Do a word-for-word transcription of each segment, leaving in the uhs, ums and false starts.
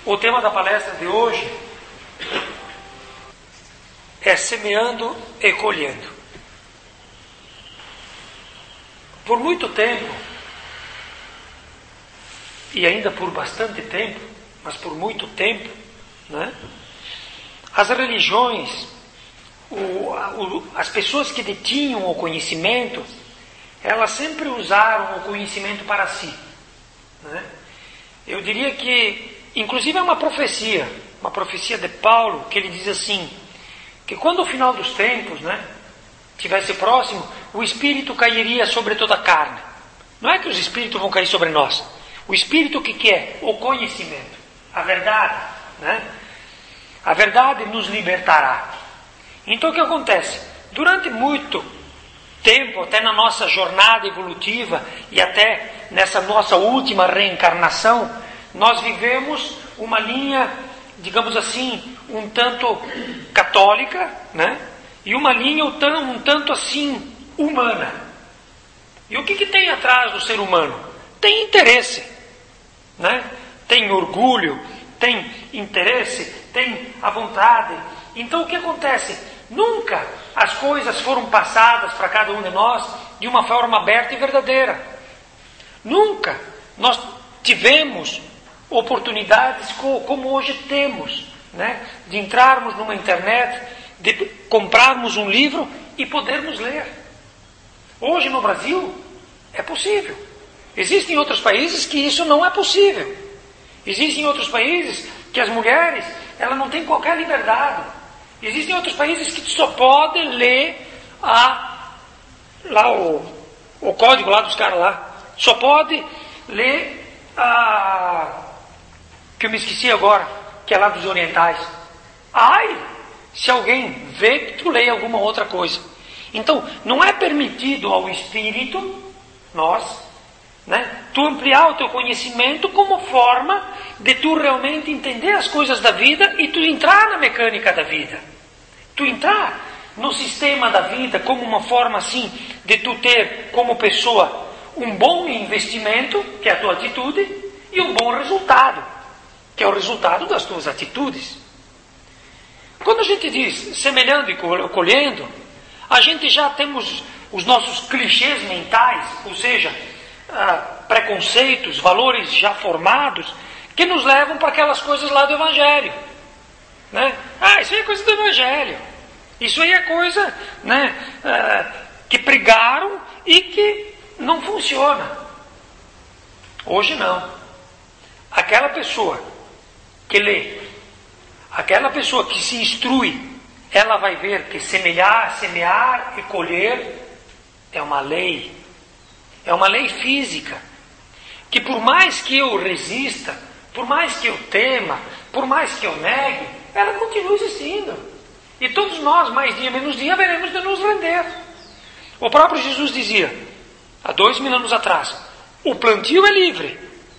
O tema da palestra de hoje é semeando e colhendo. Por muito tempo, e ainda por bastante tempo, mas por muito tempo, né, as religiões, o, o, as pessoas que detinham o conhecimento, elas sempre usaram o conhecimento para si, né? Eu diria que, inclusive é uma profecia, uma profecia de Paulo, que ele diz assim, que quando o final dos tempos, né, estivesse próximo, o Espírito cairia sobre toda a carne. Não é que os Espíritos vão cair sobre nós. O Espírito o que, que é? O conhecimento, a verdade, né? A verdade nos libertará. Então o que acontece? Durante muito tempo, até na nossa jornada evolutiva e até nessa nossa última reencarnação, nós vivemos uma linha, digamos assim, um tanto católica, né? E uma linha um tanto, um tanto assim humana. E o que, que tem atrás do ser humano? Tem interesse, né? Tem orgulho, tem interesse, tem a vontade. Então o que acontece? Nunca as coisas foram passadas para cada um de nós de uma forma aberta e verdadeira. Nunca nós tivemos oportunidades como hoje temos, né? De entrarmos numa internet, de comprarmos um livro e podermos ler. Hoje no Brasil é possível. Existem outros países que isso não é possível. Existem outros países que as mulheres elas não têm qualquer liberdade. Existem outros países que só podem ler a, lá o, o código lá dos caras lá. Só pode ler a... que eu me esqueci agora, que é lá dos orientais. Ai, se alguém vê que tu lê alguma outra coisa. Então, não é permitido ao espírito, nós, né, tu ampliar o teu conhecimento como forma de tu realmente entender as coisas da vida e tu entrar na mecânica da vida. Tu entrar no sistema da vida como uma forma assim de tu ter como pessoa um bom investimento, que é a tua atitude, e um bom resultado, que é o resultado das tuas atitudes. Quando a gente diz semelhando e colhendo, a gente já temos os nossos clichês mentais, ou seja, ah, preconceitos, valores já formados, que nos levam para aquelas coisas lá do Evangelho, né? Ah, isso aí é coisa do Evangelho. Isso aí é coisa, né, ah, que pregaram e que não funciona. Hoje não. Aquela pessoa que lê, aquela pessoa que se instrui, ela vai ver que semear, semear e colher é uma lei. É uma lei física. Que por mais que eu resista, por mais que eu tema, por mais que eu negue, ela continua existindo. E todos nós, mais dia menos dia, veremos de nos render. O próprio Jesus dizia, há dois mil anos atrás, o plantio é livre,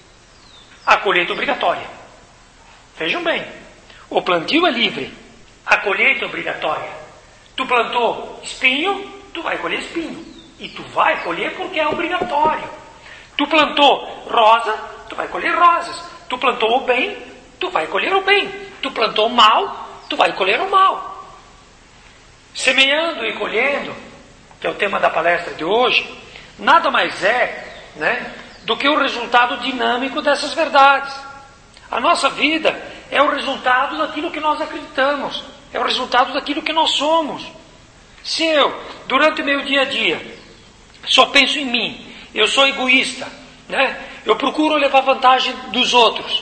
a colheita é obrigatória. Vejam bem, o plantio é livre, a colheita é obrigatória. Tu plantou espinho, tu vai colher espinho. E tu vai colher porque é obrigatório. Tu plantou rosa, tu vai colher rosas. Tu plantou o bem, tu vai colher o bem. Tu plantou o mal, tu vai colher o mal. Semeando e colhendo, que é o tema da palestra de hoje, nada mais é, né, do que o resultado dinâmico dessas verdades. A nossa vida é o resultado daquilo que nós acreditamos, é o resultado daquilo que nós somos. Se eu, durante o meu dia a dia, só penso em mim, eu sou egoísta, né, eu procuro levar vantagem dos outros,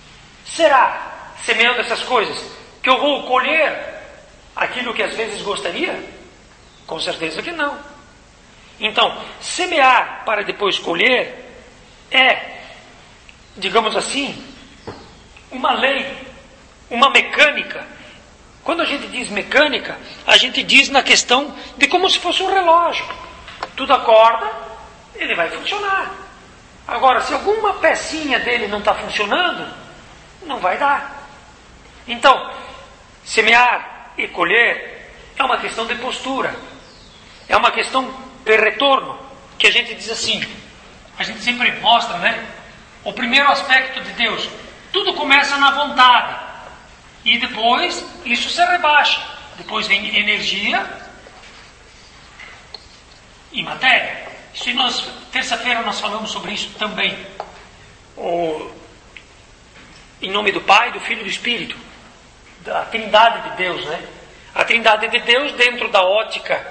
será, semeando essas coisas, que eu vou colher aquilo que às vezes gostaria? Com certeza que não. Então, semear para depois colher é, digamos assim, uma lei, uma mecânica. Quando a gente diz mecânica, a gente diz na questão de como se fosse um relógio. Tudo acorda, ele vai funcionar. Agora, se alguma pecinha dele não está funcionando, não vai dar. Então, semear e colher é uma questão de postura. É uma questão de retorno. Que a gente diz assim, a gente sempre mostra, né? O primeiro aspecto de Deus. Tudo começa na vontade. E depois isso se rebaixa. Depois vem energia e matéria. Isso nós, terça-feira nós falamos sobre isso também. O, em nome do Pai, do Filho e do Espírito. Da Trindade de Deus, né? A Trindade de Deus, dentro da ótica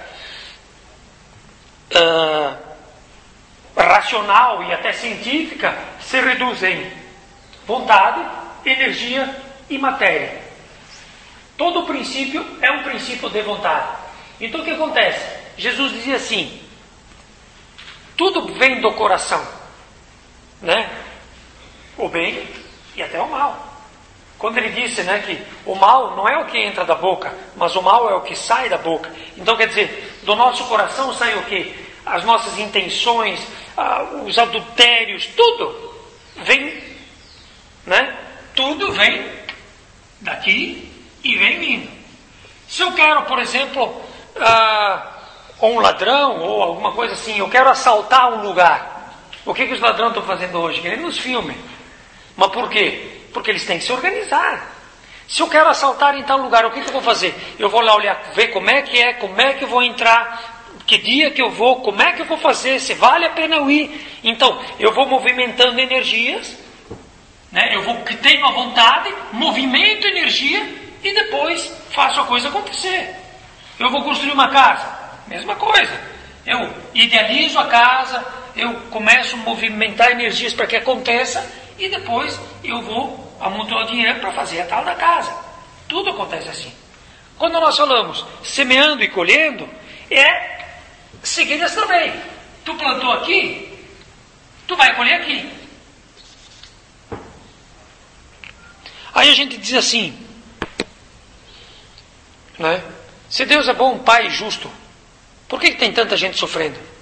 uh, racional e até científica, se reduz em vontade, energia e matéria. Todo princípio é um princípio de vontade. Então o que acontece? Jesus dizia assim: tudo vem do coração, né? O bem e até o mal. Quando ele disse, né, que o mal não é o que entra da boca, mas o mal é o que sai da boca. Então quer dizer, do nosso coração sai o quê? As nossas intenções, ah, os adultérios, tudo vem, né? Tudo vem daqui e vem vindo. Se eu quero, por exemplo, ah, ou um ladrão ou alguma coisa assim, eu quero assaltar um lugar. O que, que os ladrões estão fazendo hoje? Querendo nos filmes. Mas por quê? Porque eles têm que se organizar. Se eu quero assaltar em tal lugar, o que, que eu vou fazer? Eu vou lá olhar, ver como é que é, como é que eu vou entrar, que dia que eu vou, como é que eu vou fazer, se vale a pena eu ir. Então, eu vou movimentando energias, né? Eu vou, que tenho a vontade, movimento energia e depois faço a coisa acontecer. Eu vou construir uma casa, mesma coisa. Eu idealizo a casa, eu começo a movimentar energias para que aconteça e depois eu vou amontoar dinheiro para fazer a tal da casa. Tudo acontece assim. Quando nós falamos semeando e colhendo, é seguir essa lei. Tu plantou aqui, tu vai colher aqui. Aí a gente diz assim, né? Se Deus é bom, Pai justo, por que, que tem tanta gente sofrendo?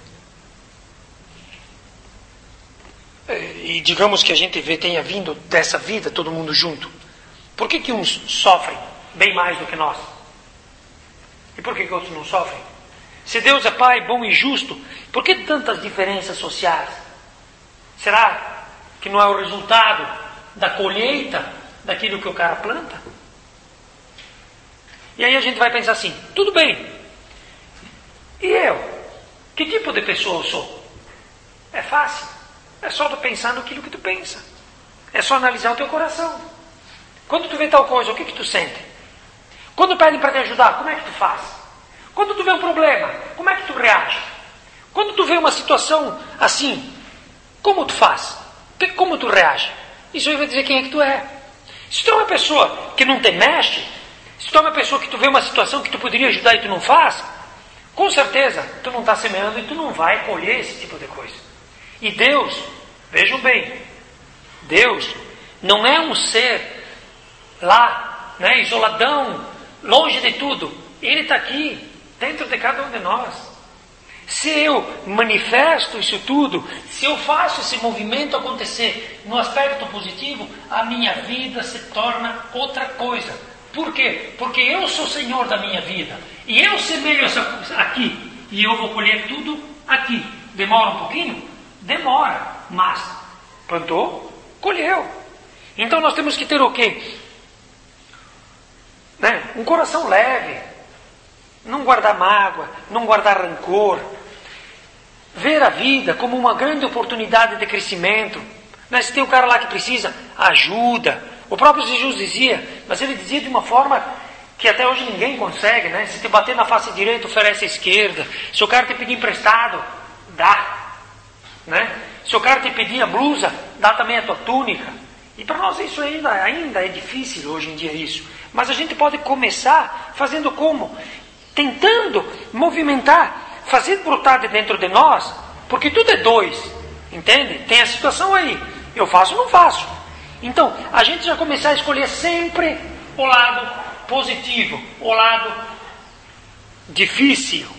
E digamos que a gente vê, tenha vindo dessa vida todo mundo junto. Por que, que uns sofrem bem mais do que nós? E por que, que outros não sofrem? Se Deus é Pai bom e justo, por que tantas diferenças sociais? Será que não é o resultado da colheita daquilo que o cara planta? E aí a gente vai pensar assim, tudo bem. E eu? Que tipo de pessoa eu sou? É fácil. É só tu pensar naquilo que tu pensa. É só analisar o teu coração. Quando tu vê tal coisa, o que que tu sente? Quando pedem para te ajudar, como é que tu faz? Quando tu vê um problema, como é que tu reage? Quando tu vê uma situação assim, como tu faz? Como tu reage? Isso aí vai dizer quem é que tu é. Se tu é uma pessoa que não te mexe, se tu é uma pessoa que tu vê uma situação que tu poderia ajudar e tu não faz, com certeza tu não está semeando e tu não vai colher esse tipo de coisa. E Deus, vejam bem, Deus não é um ser lá, né, isoladão, longe de tudo. Ele está aqui, dentro de cada um de nós. Se eu manifesto isso tudo, se eu faço esse movimento acontecer no aspecto positivo, a minha vida se torna outra coisa. Por quê? Porque eu sou Senhor da minha vida. E eu semeio essa aqui, e eu vou colher tudo aqui. Demora um pouquinho? Demora, mas plantou, colheu. Então nós temos que ter o quê? Né? Um coração leve, não guardar mágoa, não guardar rancor, ver a vida como uma grande oportunidade de crescimento. Né? Se tem um cara lá que precisa, ajuda. O próprio Jesus dizia, mas ele dizia de uma forma que até hoje ninguém consegue, né? Se te bater na face direita, oferece a esquerda. Se o cara te pedir emprestado, dá. Né? Se o cara te pedir a blusa, dá também a tua túnica. E para nós isso ainda, ainda é difícil hoje em dia isso. Mas a gente pode começar fazendo como? Tentando movimentar, fazer brotar de dentro de nós, porque tudo é dois, entende? Tem a situação aí, eu faço ou não faço. Então, a gente já começar a escolher sempre o lado positivo, o lado difícil.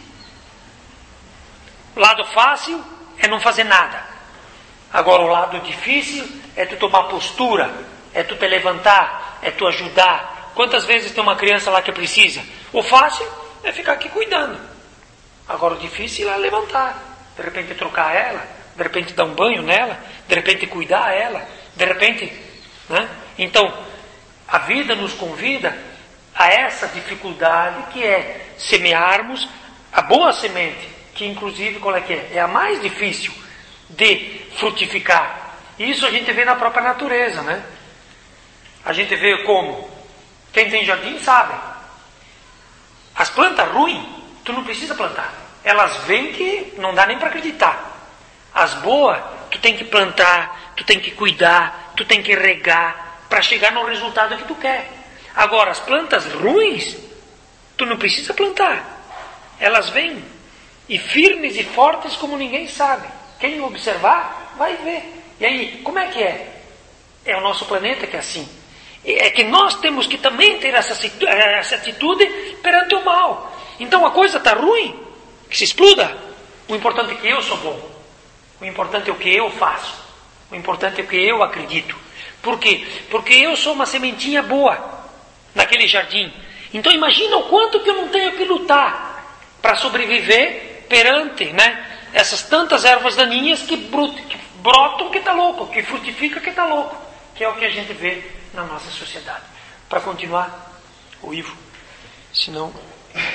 O lado fácil é não fazer nada. Agora o lado difícil é tu tomar postura, é tu te levantar, é tu ajudar. Quantas vezes tem uma criança lá que precisa? O fácil é ficar aqui cuidando. Agora o difícil é levantar. De repente trocar ela, de repente dar um banho nela, de repente cuidar ela, de repente, né? Então, a vida nos convida a essa dificuldade que é semearmos a boa semente, que inclusive, qual é que é? É a mais difícil de frutificar. Isso a gente vê na própria natureza, né? A gente vê como? Quem tem jardim sabe. As plantas ruins, tu não precisa plantar. Elas vêm que não dá nem para acreditar. As boas, tu tem que plantar, tu tem que cuidar, tu tem que regar para chegar no resultado que tu quer. Agora, as plantas ruins, tu não precisa plantar. Elas vêm, e firmes e fortes como ninguém sabe. Quem observar, vai ver. E aí, como é que é? É o nosso planeta que é assim. É que nós temos que também ter essa, essa atitude perante o mal. Então a coisa está ruim, que se exploda. O importante é que eu sou bom. O importante é o que eu faço. O importante é o que eu acredito. Por quê? Porque eu sou uma sementinha boa naquele jardim. Então imagina o quanto que eu não tenho que lutar para sobreviver perante, né, essas tantas ervas daninhas que, brut, que brotam que está louco, que frutifica que está louco. Que é o que a gente vê na nossa sociedade. Para continuar, o Ivo, senão